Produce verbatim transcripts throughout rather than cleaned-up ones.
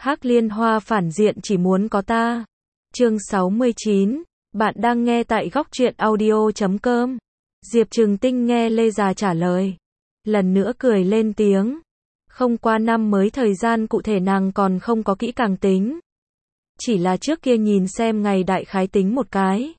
Hắc Liên Hoa phản diện chỉ muốn có ta. Chương sáu mươi chín, bạn đang nghe tại góc truyện audio chấm com. Diệp Trừng Tinh nghe Lê Già trả lời, lần nữa cười lên tiếng. Không qua năm mới thời gian cụ thể nàng còn không có kỹ càng tính. Chỉ là trước kia nhìn xem ngày đại khái tính một cái.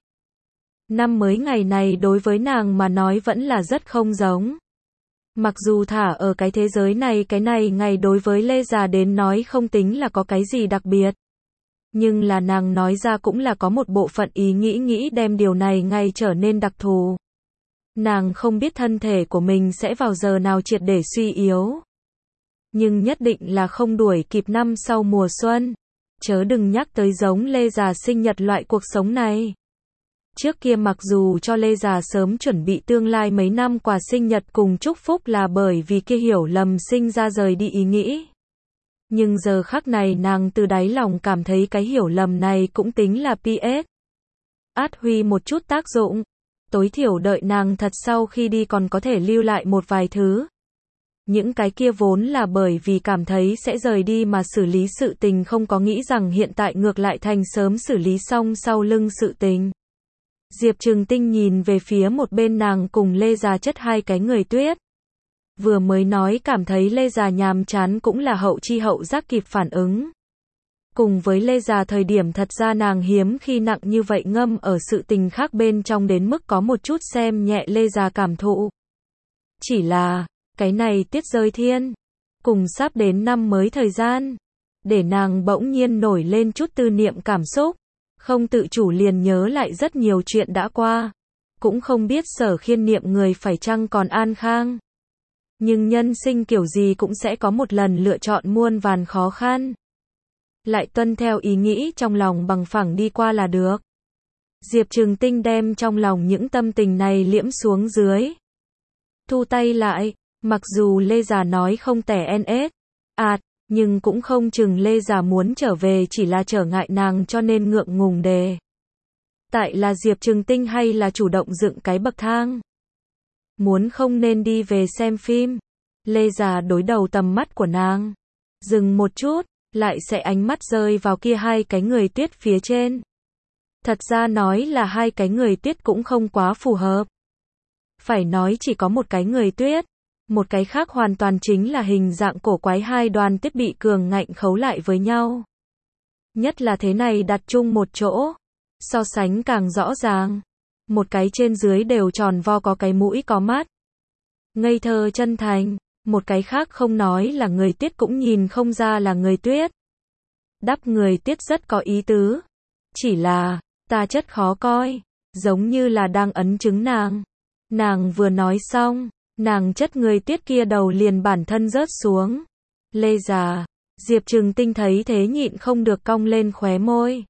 Năm mới ngày này đối với nàng mà nói vẫn là rất không giống. Mặc dù thả ở cái thế giới này cái này ngày đối với Lê Già đến nói không tính là có cái gì đặc biệt. Nhưng là nàng nói ra cũng là có một bộ phận ý nghĩ nghĩ đem điều này ngày trở nên đặc thù. Nàng không biết thân thể của mình sẽ vào giờ nào triệt để suy yếu. Nhưng nhất định là không đuổi kịp năm sau mùa xuân. Chớ đừng nhắc tới giống Lê Già sinh nhật loại cuộc sống này. Trước kia mặc dù cho Lê Già sớm chuẩn bị tương lai mấy năm quà sinh nhật cùng chúc phúc là bởi vì kia hiểu lầm sinh ra rời đi ý nghĩ. Nhưng giờ khắc này nàng từ đáy lòng cảm thấy cái hiểu lầm này cũng tính là pê ét. Át huy một chút tác dụng. Tối thiểu đợi nàng thật sau khi đi còn có thể lưu lại một vài thứ. Những cái kia vốn là bởi vì cảm thấy sẽ rời đi mà xử lý sự tình không có nghĩ rằng hiện tại ngược lại thành sớm xử lý xong sau lưng sự tình. Diệp Trừng Tinh nhìn về phía một bên nàng cùng Lê Già chất hai cái người tuyết. Vừa mới nói cảm thấy Lê Già nhàm chán cũng là hậu chi hậu giác kịp phản ứng. Cùng với Lê Già thời điểm thật ra nàng hiếm khi nặng như vậy ngâm ở sự tình khác bên trong đến mức có một chút xem nhẹ Lê Già cảm thụ. Chỉ là, cái này tiết rơi thiên, cùng sắp đến năm mới thời gian, để nàng bỗng nhiên nổi lên chút tư niệm cảm xúc. Không tự chủ liền nhớ lại rất nhiều chuyện đã qua. Cũng không biết Sở Khiên niệm người phải chăng còn an khang. Nhưng nhân sinh kiểu gì cũng sẽ có một lần lựa chọn muôn vàn khó khăn. Lại tuân theo ý nghĩ trong lòng bằng phẳng đi qua là được. Diệp Trừng Tinh đem trong lòng những tâm tình này liễm xuống dưới. Thu tay lại, mặc dù Lê Già nói không tẻ en ét, ạt. Nhưng cũng không chừng Lê Già muốn trở về chỉ là trở ngại nàng cho nên ngượng ngùng đề. Tại là Diệp Trừng Tinh hay là chủ động dựng cái bậc thang. Muốn không nên đi về xem phim. Lê Già đối đầu tầm mắt của nàng. Dừng một chút, lại sẽ ánh mắt rơi vào kia hai cái người tuyết phía trên. Thật ra nói là hai cái người tuyết cũng không quá phù hợp. Phải nói chỉ có một cái người tuyết. Một cái khác hoàn toàn chính là hình dạng cổ quái hai đoàn thiết bị cường ngạnh khấu lại với nhau. Nhất là thế này đặt chung một chỗ. So sánh càng rõ ràng. Một cái trên dưới đều tròn vo có cái mũi có mắt. Ngây thơ chân thành. Một cái khác không nói là người tuyết cũng nhìn không ra là người tuyết. Đắp người tuyết rất có ý tứ. Chỉ là, ta chất khó coi. Giống như là đang ấn chứng nàng. Nàng vừa nói xong. Nàng chất người tuyết kia đầu liền bản thân rớt xuống. Lê Già, Diệp Trừng Tinh thấy thế nhịn không được cong lên khóe môi.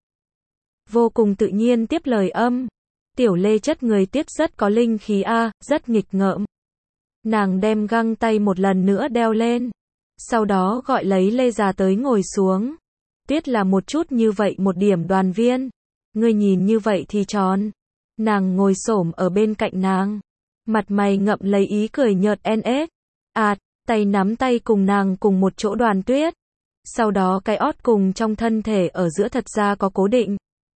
Vô cùng tự nhiên tiếp lời âm. Tiểu Lê chất người tuyết rất có linh khí a, à, rất nghịch ngợm. Nàng đem găng tay một lần nữa đeo lên. Sau đó gọi lấy Lê Già tới ngồi xuống. Tuyết là một chút như vậy một điểm đoàn viên. Ngươi nhìn như vậy thì tròn. Nàng ngồi xổm ở bên cạnh nàng. Mặt mày ngậm lấy ý cười nhợt en ét. Ạt, tay nắm tay cùng nàng cùng một chỗ đoàn tuyết. Sau đó cái ót cùng trong thân thể ở giữa thật ra có cố định.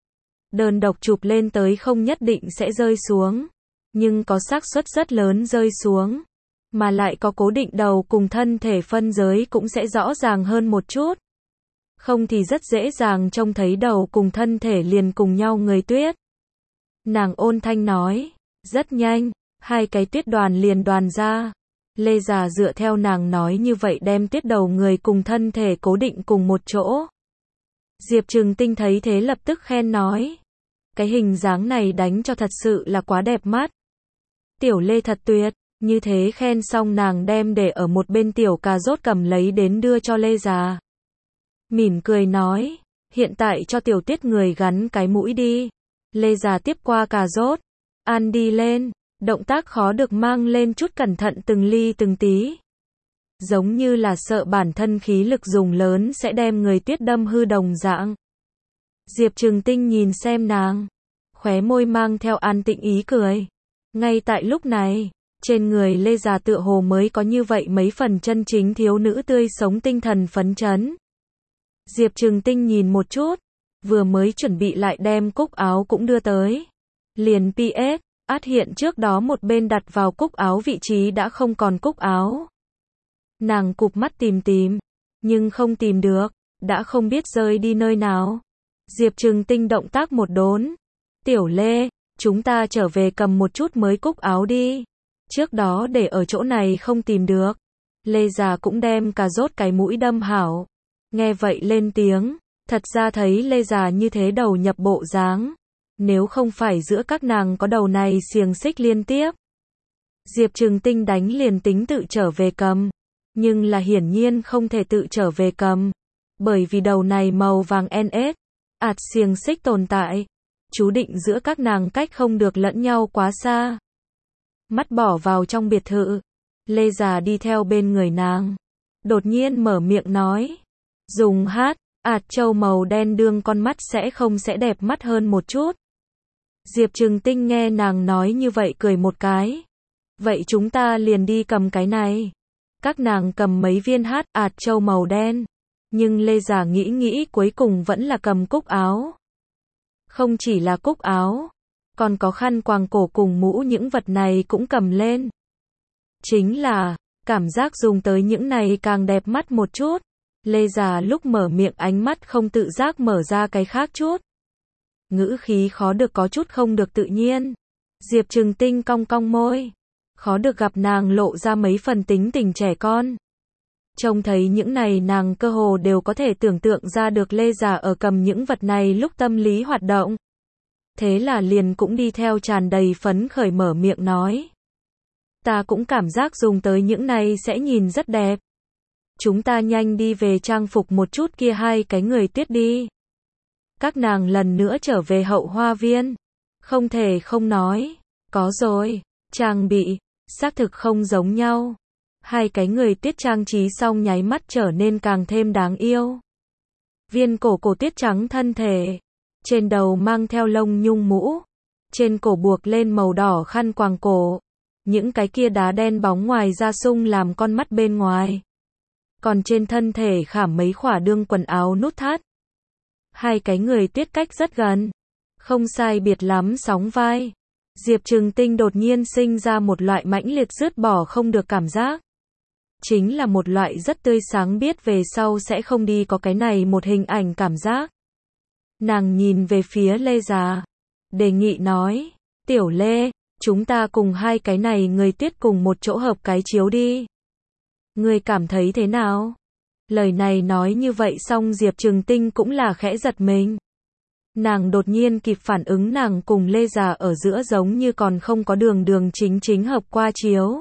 Đơn độc chụp lên tới không nhất định sẽ rơi xuống. Nhưng có xác suất rất lớn rơi xuống. Mà lại có cố định đầu cùng thân thể phân giới cũng sẽ rõ ràng hơn một chút. Không thì rất dễ dàng trông thấy đầu cùng thân thể liền cùng nhau người tuyết. Nàng ôn thanh nói. Rất nhanh. Hai cái tuyết đoàn liền đoàn ra. Lê Già dựa theo nàng nói như vậy đem tuyết đầu người cùng thân thể cố định cùng một chỗ. Diệp Trừng Tinh thấy thế lập tức khen nói. Cái hình dáng này đánh cho thật sự là quá đẹp mắt. Tiểu Lê thật tuyệt. Như thế khen xong nàng đem để ở một bên tiểu cà rốt cầm lấy đến đưa cho Lê Già. Mỉm cười nói. Hiện tại cho tiểu tuyết người gắn cái mũi đi. Lê Già tiếp qua cà rốt. Ăn đi lên. Động tác khó được mang lên chút cẩn thận từng ly từng tí. Giống như là sợ bản thân khí lực dùng lớn sẽ đem người tuyết đâm hư đồng dạng. Diệp Trừng Tinh nhìn xem nàng. Khóe môi mang theo an tịnh ý cười. Ngay tại lúc này, trên người Lê Già tựa hồ mới có như vậy mấy phần chân chính thiếu nữ tươi sống tinh thần phấn chấn. Diệp Trừng Tinh nhìn một chút, vừa mới chuẩn bị lại đem cúc áo cũng đưa tới. Liền pê ét, át hiện trước đó một bên đặt vào cúc áo vị trí đã không còn cúc áo. Nàng cụp mắt tìm tìm, nhưng không tìm được, đã không biết rơi đi nơi nào. Diệp Trừng Tinh động tác một đốn. Tiểu Lê, chúng ta trở về cầm một chút mới cúc áo đi. Trước đó để ở chỗ này không tìm được. Lê già cũng đem cà rốt cái mũi đâm hảo. Nghe vậy lên tiếng, thật ra thấy Lê già như thế đầu nhập bộ dáng. Nếu không phải giữa các nàng có đầu này xiềng xích liên tiếp. Diệp Trừng Tinh đánh liền tính tự trở về cầm. Nhưng là hiển nhiên không thể tự trở về cầm. Bởi vì đầu này màu vàng en ét, ạt xiềng xích tồn tại. Chú định giữa các nàng cách không được lẫn nhau quá xa. Mắt bỏ vào trong biệt thự. Lê già đi theo bên người nàng. Đột nhiên mở miệng nói. Dùng hát, ạt châu màu đen đương con mắt sẽ không sẽ đẹp mắt hơn một chút. Diệp Trừng Tinh nghe nàng nói như vậy cười một cái. Vậy chúng ta liền đi cầm cái này. Các nàng cầm mấy viên hát ạt châu màu đen. Nhưng Lê già nghĩ nghĩ cuối cùng vẫn là cầm cúc áo. Không chỉ là cúc áo, còn có khăn quàng cổ cùng mũ, những vật này cũng cầm lên. Chính là, cảm giác dùng tới những này càng đẹp mắt một chút. Lê già lúc mở miệng ánh mắt không tự giác mở ra cái khác chút. Ngữ khí khó được có chút không được tự nhiên. Diệp Trừng Tinh cong cong môi. Khó được gặp nàng lộ ra mấy phần tính tình trẻ con. Trông thấy những này nàng cơ hồ đều có thể tưởng tượng ra được Lê già ở cầm những vật này lúc tâm lý hoạt động. Thế là liền cũng đi theo tràn đầy phấn khởi mở miệng nói. Ta cũng cảm giác dùng tới những này sẽ nhìn rất đẹp. Chúng ta nhanh đi về trang phục một chút kia hai cái người tuyết đi. Các nàng lần nữa trở về hậu hoa viên. Không thể không nói. Có rồi, trang bị, xác thực không giống nhau. Hai cái người tuyết trang trí xong nháy mắt trở nên càng thêm đáng yêu. Viên cổ cổ tuyết trắng thân thể. Trên đầu mang theo lông nhung mũ. Trên cổ buộc lên màu đỏ khăn quàng cổ. Những cái kia đá đen bóng ngoài da sung làm con mắt bên ngoài. Còn trên thân thể khảm mấy khỏa đương quần áo nút thắt. Hai cái người tuyết cách rất gần. Không sai biệt lắm sóng vai. Diệp Trừng Tinh đột nhiên sinh ra một loại mãnh liệt dứt bỏ không được cảm giác. Chính là một loại rất tươi sáng biết về sau sẽ không đi có cái này một hình ảnh cảm giác. Nàng nhìn về phía Lê già. Đề nghị nói. Tiểu Lê, chúng ta cùng hai cái này người tuyết cùng một chỗ hợp cái chiếu đi. Ngươi cảm thấy thế nào? Lời này nói như vậy xong Diệp Trừng Tinh cũng là khẽ giật mình. Nàng đột nhiên kịp phản ứng nàng cùng Lê già ở giữa giống như còn không có đường đường chính chính hợp qua chiếu.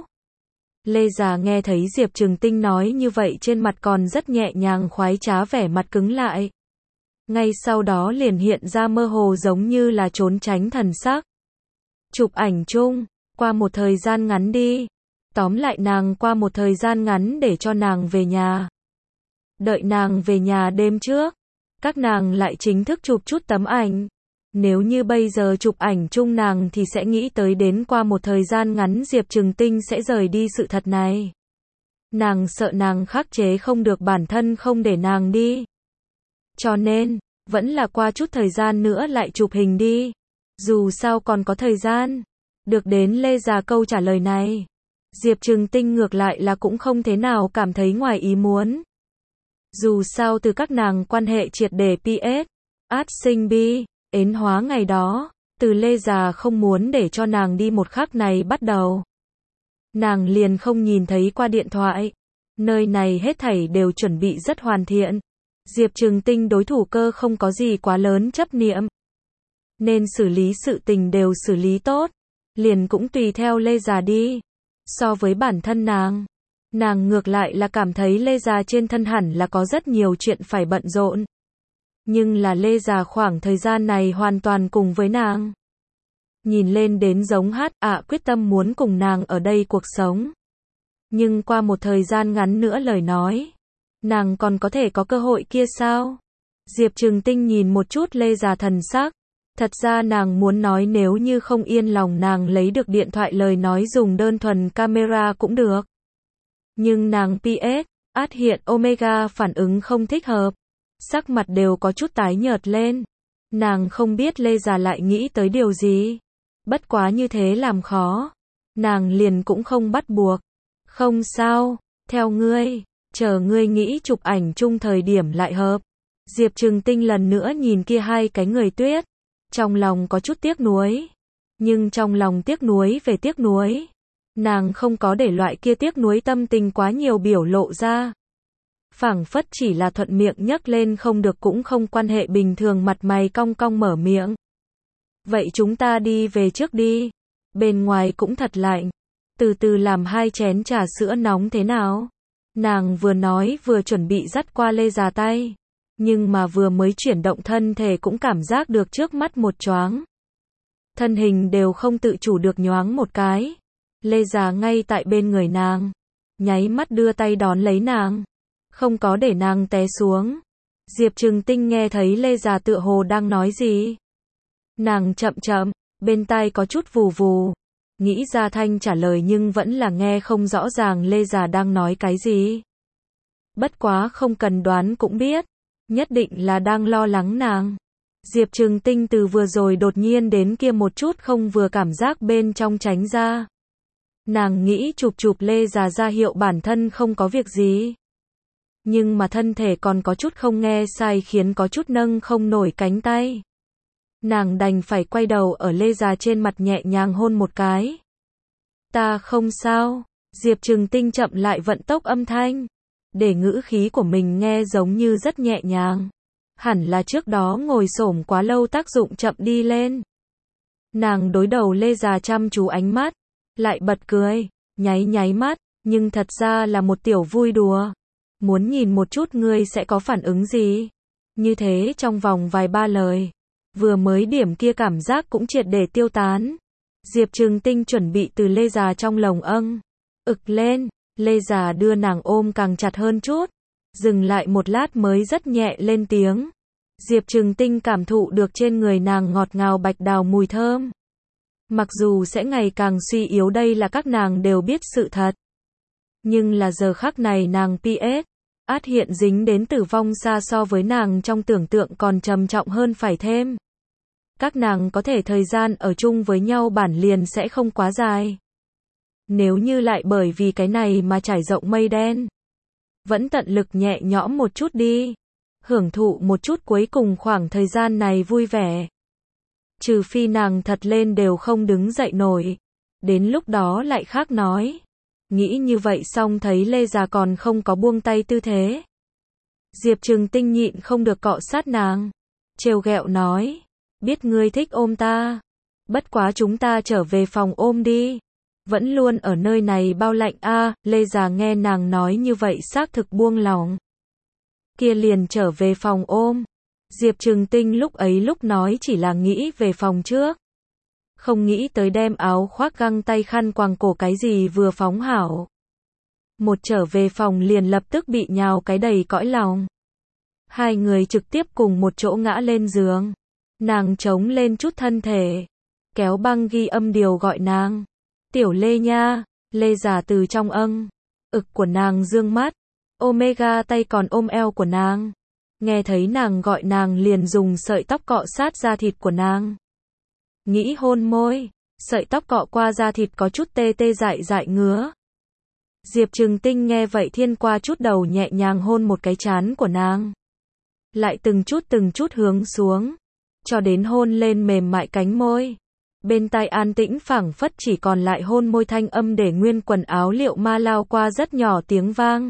Lê già nghe thấy Diệp Trừng Tinh nói như vậy trên mặt còn rất nhẹ nhàng khoái trá vẻ mặt cứng lại. Ngay sau đó liền hiện ra mơ hồ giống như là trốn tránh thần sắc. Chụp ảnh chung, qua một thời gian ngắn đi. Tóm lại nàng qua một thời gian ngắn để cho nàng về nhà. Đợi nàng về nhà đêm trước, các nàng lại chính thức chụp chút tấm ảnh. Nếu như bây giờ chụp ảnh chung nàng thì sẽ nghĩ tới đến qua một thời gian ngắn Diệp Trừng Tinh sẽ rời đi sự thật này. Nàng sợ nàng khắc chế không được bản thân không để nàng đi. Cho nên, vẫn là qua chút thời gian nữa lại chụp hình đi. Dù sao còn có thời gian. Được đến Lê già câu trả lời này. Diệp Trừng Tinh ngược lại là cũng không thế nào cảm thấy ngoài ý muốn. Dù sao từ các nàng quan hệ triệt để pê ét, át sinh bi, ến hóa ngày đó, từ Lê già không muốn để cho nàng đi một khắc này bắt đầu. Nàng liền không nhìn thấy qua điện thoại. Nơi này hết thảy đều chuẩn bị rất hoàn thiện. Diệp Trừng Tinh đối thủ cơ không có gì quá lớn chấp niệm. Nên xử lý sự tình đều xử lý tốt. Liền cũng tùy theo Lê già đi. So với bản thân nàng, nàng ngược lại là cảm thấy Lê già trên thân hẳn là có rất nhiều chuyện phải bận rộn. Nhưng là Lê già khoảng thời gian này hoàn toàn cùng với nàng. Nhìn lên đến giống hát ạ quyết tâm muốn cùng nàng ở đây cuộc sống. Nhưng qua một thời gian ngắn nữa lời nói, nàng còn có thể có cơ hội kia sao? Diệp Trừng Tinh nhìn một chút Lê già thần sắc. Thật ra nàng muốn nói nếu như không yên lòng nàng lấy được điện thoại lời nói dùng đơn thuần camera cũng được. Nhưng nàng pê ét, át hiện Omega phản ứng không thích hợp. sắc mặt đều có chút tái nhợt lên. Nàng không biết Lê Già lại nghĩ tới điều gì. Bất quá như thế làm khó. Nàng liền cũng không bắt buộc. Không sao, theo ngươi, chờ ngươi nghĩ chụp ảnh chung thời điểm lại hợp. Diệp Trừng Tinh lần nữa nhìn kia hai cái người tuyết. Trong lòng có chút tiếc nuối. Nhưng trong lòng tiếc nuối về tiếc nuối. Nàng không có để loại kia tiếc nuối tâm tình quá nhiều biểu lộ ra. Phảng phất chỉ là thuận miệng nhấc lên không được cũng không quan hệ bình thường mặt mày cong cong mở miệng. Vậy chúng ta đi về trước đi. Bên ngoài cũng thật lạnh. Từ từ làm hai chén trà sữa nóng thế nào? Nàng vừa nói vừa chuẩn bị dắt qua Lê Già tay. Nhưng mà vừa mới chuyển động thân thể cũng cảm giác được trước mắt một choáng. Thân hình đều không tự chủ được nhoáng một cái. Lê Già ngay tại bên người nàng. Nháy mắt đưa tay đón lấy nàng. Không có để nàng té xuống. Diệp Trừng Tinh nghe thấy Lê Già tựa hồ đang nói gì. Nàng chậm chậm, bên tai có chút vù vù. Nghĩ ra thanh trả lời nhưng vẫn là nghe không rõ ràng Lê Già đang nói cái gì. Bất quá không cần đoán cũng biết. Nhất định là đang lo lắng nàng. Diệp Trừng Tinh từ vừa rồi đột nhiên đến kia một chút không vừa cảm giác bên trong tránh ra. Nàng nghĩ chụp chụp Lê Già ra hiệu bản thân không có việc gì. Nhưng mà thân thể còn có chút không nghe sai khiến có chút nâng không nổi cánh tay. Nàng đành phải quay đầu ở Lê Già trên mặt nhẹ nhàng hôn một cái. Ta không sao. Diệp Trừng Tinh chậm lại vận tốc âm thanh. Để ngữ khí của mình nghe giống như rất nhẹ nhàng. Hẳn là trước đó ngồi xổm quá lâu tác dụng chậm đi lên. Nàng đối đầu Lê Già chăm chú ánh mắt. Lại bật cười. Nháy nháy mắt. Nhưng thật ra là một tiểu vui đùa. Muốn nhìn một chút ngươi sẽ có phản ứng gì. Như thế trong vòng vài ba lời. Vừa mới điểm kia cảm giác cũng triệt để tiêu tán. Diệp Trừng Tinh chuẩn bị từ Lê Già trong lồng âng. Ực lên. Lê Già đưa nàng ôm càng chặt hơn chút. Dừng lại một lát mới rất nhẹ lên tiếng. Diệp Trừng Tinh cảm thụ được trên người nàng ngọt ngào bạch đào mùi thơm. Mặc dù sẽ ngày càng suy yếu đây là các nàng đều biết sự thật. Nhưng là giờ khắc này nàng pê ét. Át hiện dính đến tử vong xa so với nàng trong tưởng tượng còn trầm trọng hơn phải thêm. Các nàng có thể thời gian ở chung với nhau bản liền sẽ không quá dài. Nếu như lại bởi vì cái này mà trải rộng mây đen. Vẫn tận lực nhẹ nhõm một chút đi. Hưởng thụ một chút cuối cùng khoảng thời gian này vui vẻ. Trừ phi nàng thật lên đều không đứng dậy nổi. Đến lúc đó lại khác nói. Nghĩ như vậy xong thấy Lê Già còn không có buông tay tư thế. Diệp Trừng Tinh nhịn không được cọ sát nàng. Trêu ghẹo nói. Biết ngươi thích ôm ta. Bất quá chúng ta trở về phòng ôm đi. Vẫn luôn ở nơi này bao lạnh a. À, Lê Già nghe nàng nói như vậy xác thực buông lòng. Kia liền trở về phòng ôm. Diệp Trừng Tinh lúc ấy lúc nói chỉ là nghĩ về phòng trước. Không nghĩ tới đem áo khoác găng tay khăn quàng cổ cái gì vừa phóng hảo. Một trở về phòng liền lập tức bị nhào cái đầy cõi lòng. Hai người trực tiếp cùng một chỗ ngã lên giường. Nàng chống lên chút thân thể. Kéo băng ghi âm điều gọi nàng. Tiểu Lê nha. Lê Già từ trong âng. Ực của nàng dương mắt. Omega tay còn ôm eo của nàng. Nghe thấy nàng gọi nàng liền dùng sợi tóc cọ sát da thịt của nàng. Nghĩ hôn môi. Sợi tóc cọ qua da thịt có chút tê tê dại dại ngứa. Diệp Trừng Tinh nghe vậy thiên qua chút đầu nhẹ nhàng hôn một cái trán của nàng. Lại từng chút từng chút hướng xuống. Cho đến hôn lên mềm mại cánh môi. Bên tai an tĩnh phảng phất chỉ còn lại hôn môi thanh âm để nguyên quần áo liệu ma lao qua rất nhỏ tiếng vang.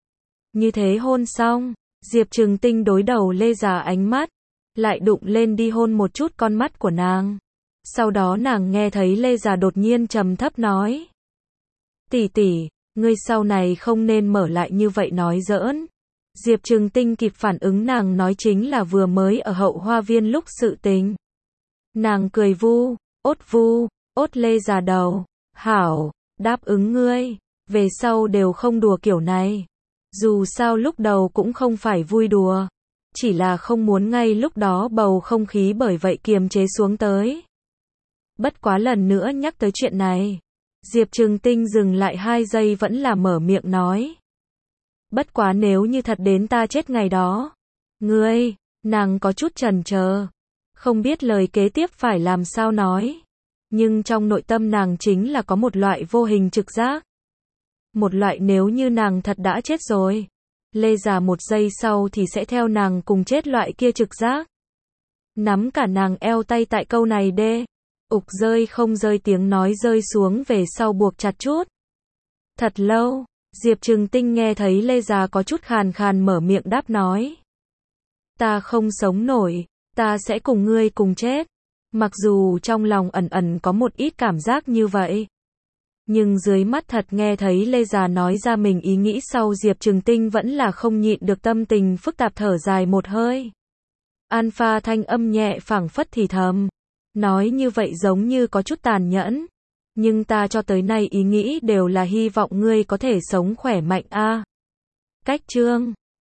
Như thế hôn xong, Diệp Trừng Tinh đối đầu Lê Già ánh mắt. Lại đụng lên đi hôn một chút con mắt của nàng. Sau đó nàng nghe thấy Lê Già đột nhiên trầm thấp nói. Tỷ tỷ, ngươi sau này không nên mở lại như vậy nói giỡn. Diệp Trừng Tinh kịp phản ứng nàng nói chính là vừa mới ở hậu hoa viên lúc sự tình. Nàng cười vu, ốt vu, ốt Lê Già đầu. Hảo, đáp ứng ngươi, về sau đều không đùa kiểu này. Dù sao lúc đầu cũng không phải vui đùa. Chỉ là không muốn ngay lúc đó bầu không khí bởi vậy kiềm chế xuống tới. Bất quá lần nữa nhắc tới chuyện này. Diệp Trừng Tinh dừng lại hai giây vẫn là mở miệng nói. Bất quá nếu như thật đến ta chết ngày đó. Ngươi, nàng có chút chần chờ, không biết lời kế tiếp phải làm sao nói. Nhưng trong nội tâm nàng chính là có một loại vô hình trực giác. Một loại nếu như nàng thật đã chết rồi, Lê Già một giây sau thì sẽ theo nàng cùng chết loại kia trực giác. Nắm cả nàng eo tay tại câu này đê. Ục rơi không rơi tiếng nói rơi xuống về sau buộc chặt chút. Thật lâu, Diệp Trừng Tinh nghe thấy Lê Già có chút khàn khàn mở miệng đáp nói. Ta không sống nổi, ta sẽ cùng ngươi cùng chết. Mặc dù trong lòng ẩn ẩn có một ít cảm giác như vậy. Nhưng dưới mắt thật nghe thấy Lê Già nói ra mình ý nghĩ sau Diệp Trừng Tinh vẫn là không nhịn được tâm tình phức tạp thở dài một hơi. Alpha thanh âm nhẹ phảng phất thì thầm. Nói như vậy giống như có chút tàn nhẫn. Nhưng ta cho tới nay ý nghĩ đều là hy vọng ngươi có thể sống khỏe mạnh a. Cách chương